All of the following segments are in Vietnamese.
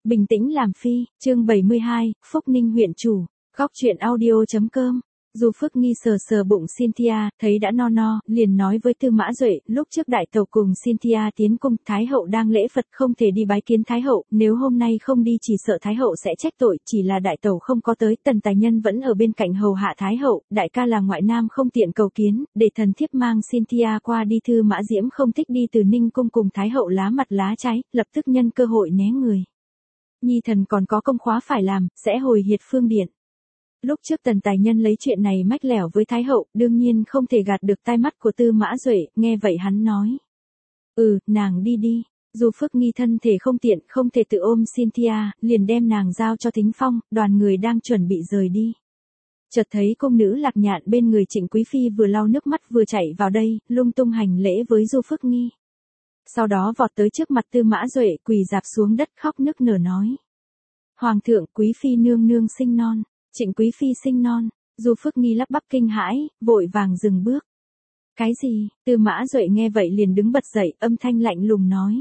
Bình tĩnh làm phi, chương 72, Phúc Ninh huyện chủ, góc truyện audio.com. Du Phước Nghi sờ sờ bụng Cynthia, thấy đã no no, liền nói với Tư Mã Duệ, lúc trước đại tàu cùng Cynthia tiến cung, Thái hậu đang lễ Phật không thể đi bái kiến Thái hậu, nếu hôm nay không đi chỉ sợ Thái hậu sẽ trách tội, chỉ là đại tàu không có tới, Tần Tài Nhân vẫn ở bên cạnh hầu hạ Thái hậu, đại ca là ngoại nam không tiện cầu kiến, để thần thiếp mang Cynthia qua đi. Thư Mã Diễm không thích đi từ Ninh cung cùng Thái hậu lá mặt lá trái, lập tức nhân cơ hội né người. Nhi thần còn có công khóa phải làm, sẽ hồi Hiệt Phương Điện. Lúc trước Tần Tài Nhân lấy chuyện này mách lẻo với Thái hậu, đương nhiên không thể gạt được tai mắt của Tư Mã Duệ, nghe vậy hắn nói. Nàng đi đi. Du Phước Nghi thân thể không tiện, không thể tự ôm Cynthia, liền đem nàng giao cho Thính Phong, đoàn người đang chuẩn bị rời đi. Chợt thấy cung nữ Lạc Nhạn bên người Trịnh Quý Phi vừa lau nước mắt vừa chạy vào đây, lung tung hành lễ với Du Phước Nghi. Sau đó vọt tới trước mặt Tư Mã Duệ, quỳ rạp xuống đất khóc nức nở nói. Hoàng thượng, Quý Phi nương nương sinh non. Trịnh Quý Phi sinh non. Du Phước Nghi lắp bắp kinh hãi, vội vàng dừng bước. Cái gì? Tư Mã Duệ nghe vậy liền đứng bật dậy, âm thanh lạnh lùng nói.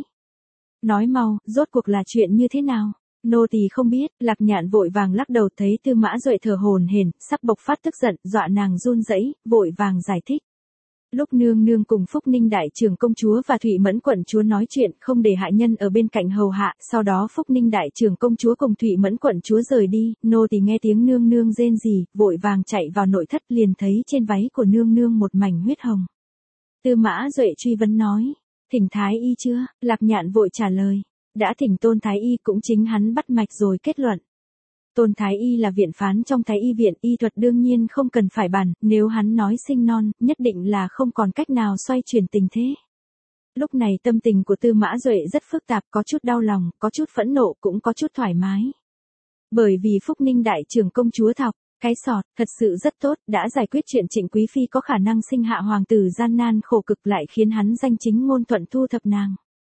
Nói mau, rốt cuộc là chuyện như thế nào? Nô tỳ không biết. Lạc Nhạn vội vàng lắc đầu, thấy Tư Mã Duệ thở hổn hển, sắp bộc phát tức giận, dọa nàng run rẩy, vội vàng giải thích. Lúc nương nương cùng Phúc Ninh đại trưởng công chúa và Thụy Mẫn quận chúa nói chuyện, không để hạ nhân ở bên cạnh hầu hạ, sau đó Phúc Ninh đại trưởng công chúa cùng Thụy Mẫn quận chúa rời đi, nô tỳ nghe tiếng nương nương rên rỉ, vội vàng chạy vào nội thất, liền thấy trên váy của nương nương một mảnh huyết hồng. Tư Mã Duệ truy vấn nói, thỉnh thái y chưa? Lạc Nhạn vội trả lời, đã thỉnh Tôn thái y, cũng chính hắn bắt mạch rồi kết luận. Tôn thái y là viện phán trong Thái y viện, y thuật đương nhiên không cần phải bàn, nếu hắn nói sinh non, nhất định là không còn cách nào xoay chuyển tình thế. Lúc này tâm tình của Tư Mã Duệ rất phức tạp, có chút đau lòng, có chút phẫn nộ, cũng có chút thoải mái. Bởi vì Phúc Ninh đại trưởng công chúa Thọc, cái sọt, thật sự rất tốt, đã giải quyết chuyện Trịnh Quý Phi có khả năng sinh hạ hoàng tử gian nan khổ cực, lại khiến hắn danh chính ngôn thuận thu thập nàng.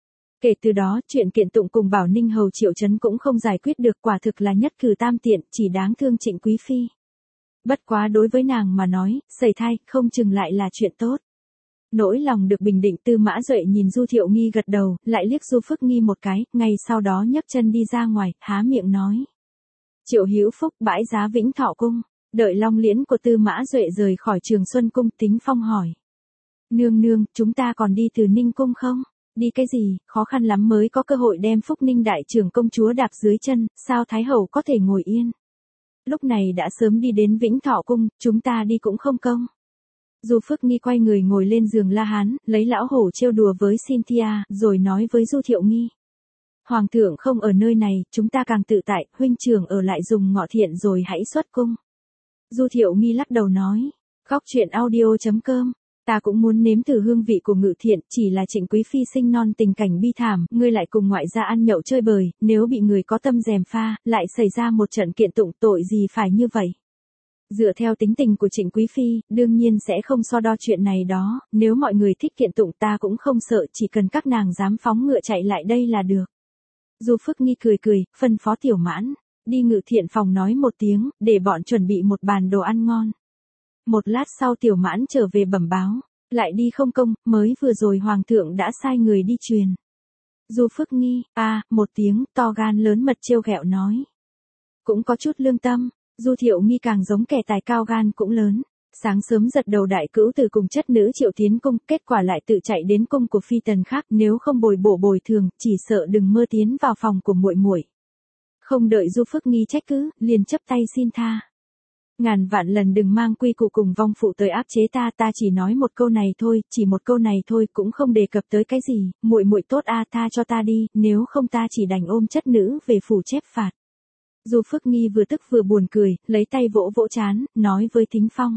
Kể từ đó, chuyện kiện tụng cùng Bảo Ninh hầu Triệu Chấn cũng không giải quyết được, quả thực là nhất cử tam tiện, chỉ đáng thương Trịnh Quý Phi. Bất quá đối với nàng mà nói, sẩy thai, không chừng lại là chuyện tốt. Nỗi lòng được bình định, Tư Mã Duệ nhìn Du Thiệu Nghi gật đầu, lại liếc Du Phước Nghi một cái, ngay sau đó nhấc chân đi ra ngoài, há miệng nói. Triệu Hữu Phúc, bãi giá Vĩnh Thọ cung. Đợi long liễn của Tư Mã Duệ rời khỏi Trường Xuân cung, Thính Phong hỏi. Nương nương, chúng ta còn đi từ Ninh cung không? Đi cái gì, khó khăn lắm mới có cơ hội đem Phúc Ninh đại trưởng công chúa đạp dưới chân, sao Thái hậu có thể ngồi yên? Lúc này đã sớm đi đến Vĩnh Thọ cung, chúng ta đi cũng không công. Du Phước Nghi quay người ngồi lên giường La Hán, lấy lão hổ trêu đùa với Cynthia, rồi nói với Du Thiệu Nghi. Hoàng thượng không ở nơi này, chúng ta càng tự tại, huynh trưởng ở lại dùng ngọ thiện rồi hãy xuất cung. Du Thiệu Nghi lắc đầu nói. Góc truyện audio.com. Ta cũng muốn nếm thử hương vị của Ngự Thiện, chỉ là Trịnh Quý Phi sinh non tình cảnh bi thảm, ngươi lại cùng ngoại gia ăn nhậu chơi bời, nếu bị người có tâm gièm pha, lại xảy ra một trận kiện tụng, tội gì phải như vậy. Dựa theo tính tình của Trịnh Quý Phi, đương nhiên sẽ không so đo chuyện này đó, nếu mọi người thích kiện tụng ta cũng không sợ, chỉ cần các nàng dám phóng ngựa chạy lại đây là được. Du Phước Nghi cười cười, phân phó Tiểu Mãn, đi Ngự Thiện phòng nói một tiếng, để bọn chuẩn bị một bàn đồ ăn ngon. Một lát sau Tiểu Mãn trở về bẩm báo, lại đi không công, mới vừa rồi hoàng thượng đã sai người đi truyền. Du Phước Nghi, một tiếng, to gan lớn mật trêu ghẹo nói. Cũng có chút lương tâm, Du Thiệu Nghi càng giống kẻ tài cao gan cũng lớn. Sáng sớm giật đầu đại cữu tử cùng chất nữ Triệu tiến cung, kết quả lại tự chạy đến cung của phi tần khác, nếu không bồi bổ bồi thường, chỉ sợ đừng mơ tiến vào phòng của muội muội. Không đợi Du Phước Nghi trách cứ, liền chấp tay xin tha. Ngàn vạn lần đừng mang quy củ cùng vong phụ tới áp chế ta, ta chỉ nói một câu này thôi, chỉ một câu này thôi, cũng không đề cập tới cái gì, muội muội tốt tha cho ta đi, nếu không ta chỉ đành ôm chất nữ về phủ chép phạt. Du Phước Nghi vừa tức vừa buồn cười, lấy tay vỗ vỗ trán, nói với Thính Phong.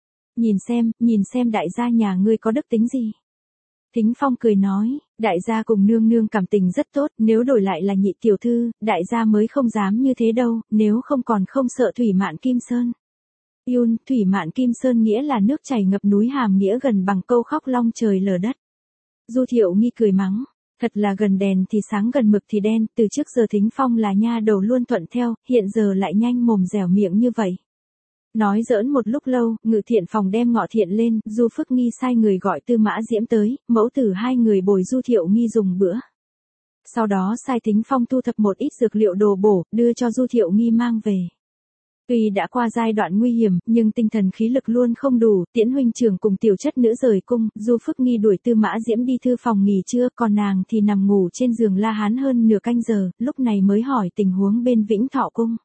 Nhìn xem đại gia nhà ngươi có đức tính gì. Thính Phong cười nói, đại gia cùng nương nương cảm tình rất tốt, nếu đổi lại là nhị tiểu thư, đại gia mới không dám như thế đâu, nếu không còn không sợ Thủy Mạn Kim Sơn. Thủy Mạn Kim Sơn nghĩa là nước chảy ngập núi, hàm nghĩa gần bằng câu khóc long trời lở đất. Du Thiệu Nghi cười mắng, thật là gần đèn thì sáng gần mực thì đen, từ trước giờ Thính Phong là nha đầu luôn thuận theo, hiện giờ lại nhanh mồm dẻo miệng như vậy. Nói giỡn một lúc lâu, Ngự Thiện phòng đem ngọ thiện lên, Du Phước Nghi sai người gọi Tư Mã Diễm tới, mẫu tử hai người bồi Du Thiệu Nghi dùng bữa. sau đó sai Thính Phong thu thập một ít dược liệu đồ bổ, đưa cho Du Thiệu Nghi mang về. Tuy đã qua giai đoạn nguy hiểm, nhưng tinh thần khí lực luôn không đủ, Tiễn huynh trưởng cùng tiểu chất nữ rời cung, Du Phước Nghi đuổi Tư Mã Diễm đi thư phòng nghỉ trưa, còn nàng thì nằm ngủ trên giường La Hán hơn nửa canh giờ, lúc này mới hỏi tình huống bên Vĩnh Thọ cung.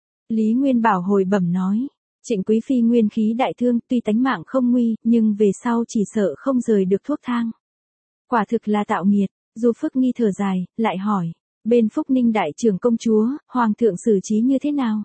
Lý Nguyên Bảo hồi bẩm nói, Trịnh quý phi nguyên khí đại thương, tuy tánh mạng không nguy, nhưng về sau chỉ sợ không rời được thuốc thang. Quả thực là tạo nghiệt. Du Phước Nghi thở dài, lại hỏi, bên Phúc Ninh đại trưởng công chúa, hoàng thượng xử trí như thế nào?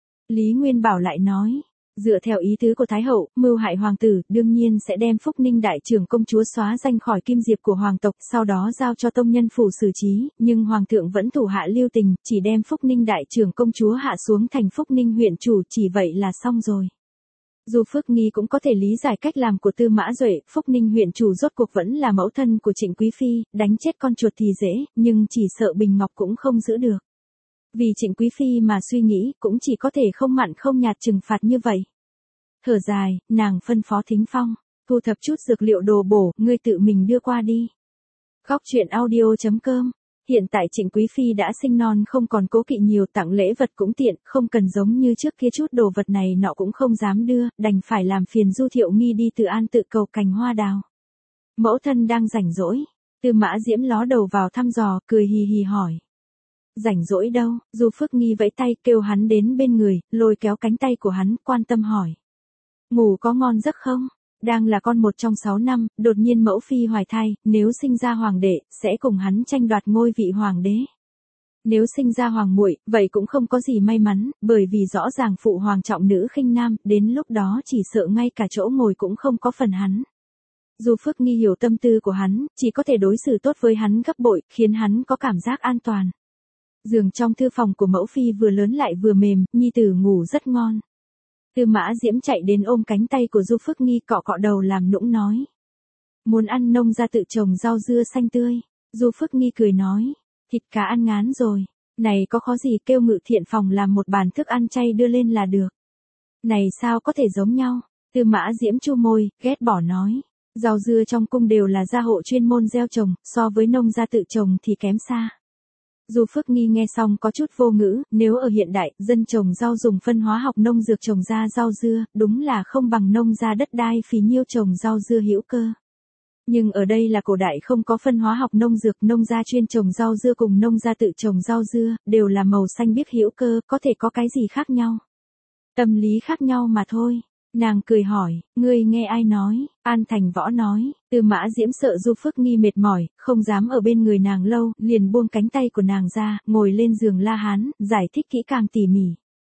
Lý Nguyên Bảo lại nói, dựa theo ý tứ của Thái hậu, mưu hại hoàng tử, đương nhiên sẽ đem Phúc Ninh đại trưởng công chúa xóa danh khỏi kim diệp của hoàng tộc, sau đó giao cho tông nhân phủ xử trí, nhưng hoàng thượng vẫn thủ hạ lưu tình, chỉ đem Phúc Ninh đại trưởng công chúa hạ xuống thành Phúc Ninh huyện chủ, chỉ vậy là xong rồi. Dù Phước Nghi cũng có thể lý giải cách làm của Tư Mã Duệ, Phúc Ninh huyện chủ rốt cuộc vẫn là mẫu thân của Trịnh quý phi, đánh chết con chuột thì dễ, nhưng chỉ sợ Bình Ngọc cũng không giữ được. Vì Trịnh quý phi mà suy nghĩ, cũng chỉ có thể không mặn không nhạt trừng phạt như vậy. Thở dài, nàng phân phó Thính Phong, thu thập chút dược liệu đồ bổ, ngươi tự mình đưa qua đi. Góc truyện audio.com. Hiện tại Trịnh quý phi đã sinh non, không còn cố kỵ nhiều, tặng lễ vật cũng tiện, không cần giống như trước kia chút đồ vật này nọ cũng không dám đưa, đành phải làm phiền Du Thiệu Nghi đi Từ An tự cầu cành hoa đào. Mẫu thân đang rảnh rỗi, Tư Mã Diễm ló đầu vào thăm dò, cười hì hì hỏi. Rảnh rỗi đâu? Du Phước Nghi vẫy tay kêu hắn đến bên người, lôi kéo cánh tay của hắn, quan tâm hỏi. Ngủ có ngon giấc không? Đang là con một trong 6 năm, đột nhiên mẫu phi hoài thai, nếu sinh ra hoàng đệ, sẽ cùng hắn tranh đoạt ngôi vị hoàng đế. Nếu sinh ra hoàng muội, vậy cũng không có gì may mắn, bởi vì rõ ràng phụ hoàng trọng nữ khinh nam, đến lúc đó chỉ sợ ngay cả chỗ ngồi cũng không có phần hắn. Du Phước Nghi hiểu tâm tư của hắn, chỉ có thể đối xử tốt với hắn gấp bội, khiến hắn có cảm giác an toàn. Giường trong thư phòng của mẫu phi vừa lớn lại vừa mềm, nhi tử ngủ rất ngon. Tư Mã Diễm chạy đến ôm cánh tay của Du Phước Nghi, cọ cọ đầu làm nũng nói. Muốn ăn nông gia tự trồng rau dưa xanh tươi. Du Phước Nghi cười nói. Thịt cá ăn ngán rồi. Này có khó gì, kêu Ngự Thiện phòng làm một bàn thức ăn chay đưa lên là được. Này sao có thể giống nhau. Tư Mã Diễm chu môi, ghét bỏ nói. Rau dưa trong cung đều là gia hộ chuyên môn gieo trồng, so với nông gia tự trồng thì kém xa. Du Phước Nghi nghe xong có chút vô ngữ, nếu ở hiện đại, dân trồng rau dùng phân hóa học nông dược trồng ra rau dưa, đúng là không bằng nông gia đất đai phì nhiêu trồng rau dưa hữu cơ. Nhưng ở đây là cổ đại không có phân hóa học nông dược, nông gia chuyên trồng rau dưa cùng nông gia tự trồng rau dưa, đều là màu xanh biếc hữu cơ, có thể có cái gì khác nhau? Tâm lý khác nhau mà thôi. Nàng cười hỏi, ngươi nghe ai nói? An Thành Võ nói. Tư Mã Diễm sợ Du Phước Nghi mệt mỏi, không dám ở bên người nàng lâu, liền buông cánh tay của nàng ra, ngồi lên giường La Hán, giải thích kỹ càng tỉ mỉ.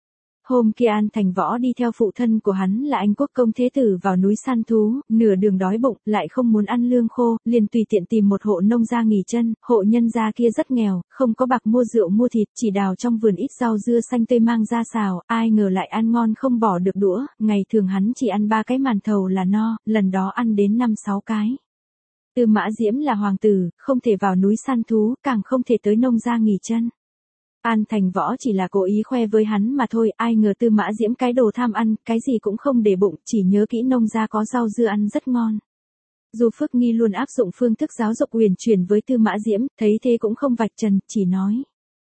Hôm kia An Thành Võ đi theo phụ thân của hắn là Anh Quốc công thế tử vào núi săn thú, nửa đường đói bụng, lại không muốn ăn lương khô, liền tùy tiện tìm một hộ nông gia nghỉ chân, hộ nhân gia kia rất nghèo, không có bạc mua rượu mua thịt, chỉ đào trong vườn ít rau dưa xanh tươi mang ra xào, ai ngờ lại ăn ngon không bỏ được đũa, ngày thường hắn chỉ ăn 3 cái màn thầu là no, lần đó ăn đến 5-6 cái. Tư Mã Diễm là hoàng tử, không thể vào núi săn thú, càng không thể tới nông gia nghỉ chân. An Thành Võ chỉ là cố ý khoe với hắn mà thôi, ai ngờ Tư Mã Diễm cái đồ tham ăn, cái gì cũng không để bụng, chỉ nhớ kỹ nông gia có rau dưa ăn rất ngon. Du Phước Nghi luôn áp dụng phương thức giáo dục huyền chuyển với Tư Mã Diễm, thấy thế cũng không vạch trần, chỉ nói.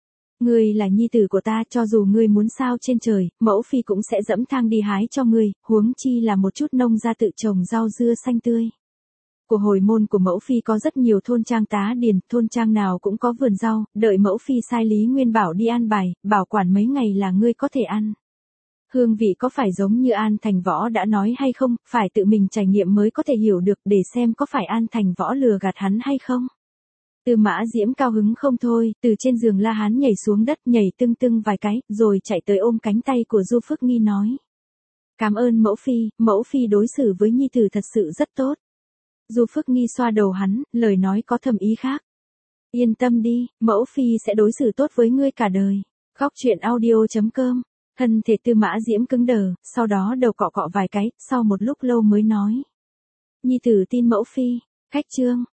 Ngươi là nhi tử của ta, cho dù ngươi muốn sao trên trời, mẫu phi cũng sẽ dẫm thang đi hái cho ngươi, huống chi là một chút nông gia tự trồng rau dưa xanh tươi. Của hồi môn của mẫu phi có rất nhiều thôn trang tá điền, thôn trang nào cũng có vườn rau, đợi mẫu phi sai Lý Nguyên Bảo đi an bài, bảo quản mấy ngày là ngươi có thể ăn. Hương vị có phải giống như An Thành Võ đã nói hay không, phải tự mình trải nghiệm mới có thể hiểu được, để xem có phải An Thành Võ lừa gạt hắn hay không. Tư Mã Diễm cao hứng không thôi, từ trên giường La Hán nhảy xuống đất, nhảy tưng tưng vài cái, rồi chạy tới ôm cánh tay của Du Phước Nghi nói. Cảm ơn mẫu phi đối xử với nhi tử thật sự rất tốt. Du Phước Nghi xoa đầu hắn, lời nói có thầm ý khác. Yên tâm đi, mẫu phi sẽ đối xử tốt với ngươi cả đời. Góc truyện audio.com. Thân thể Tư Mã Diễm cứng đờ, sau đó đầu cọ cọ vài cái, sau một lúc lâu mới nói. Nhi tử tin mẫu phi. Khách chương.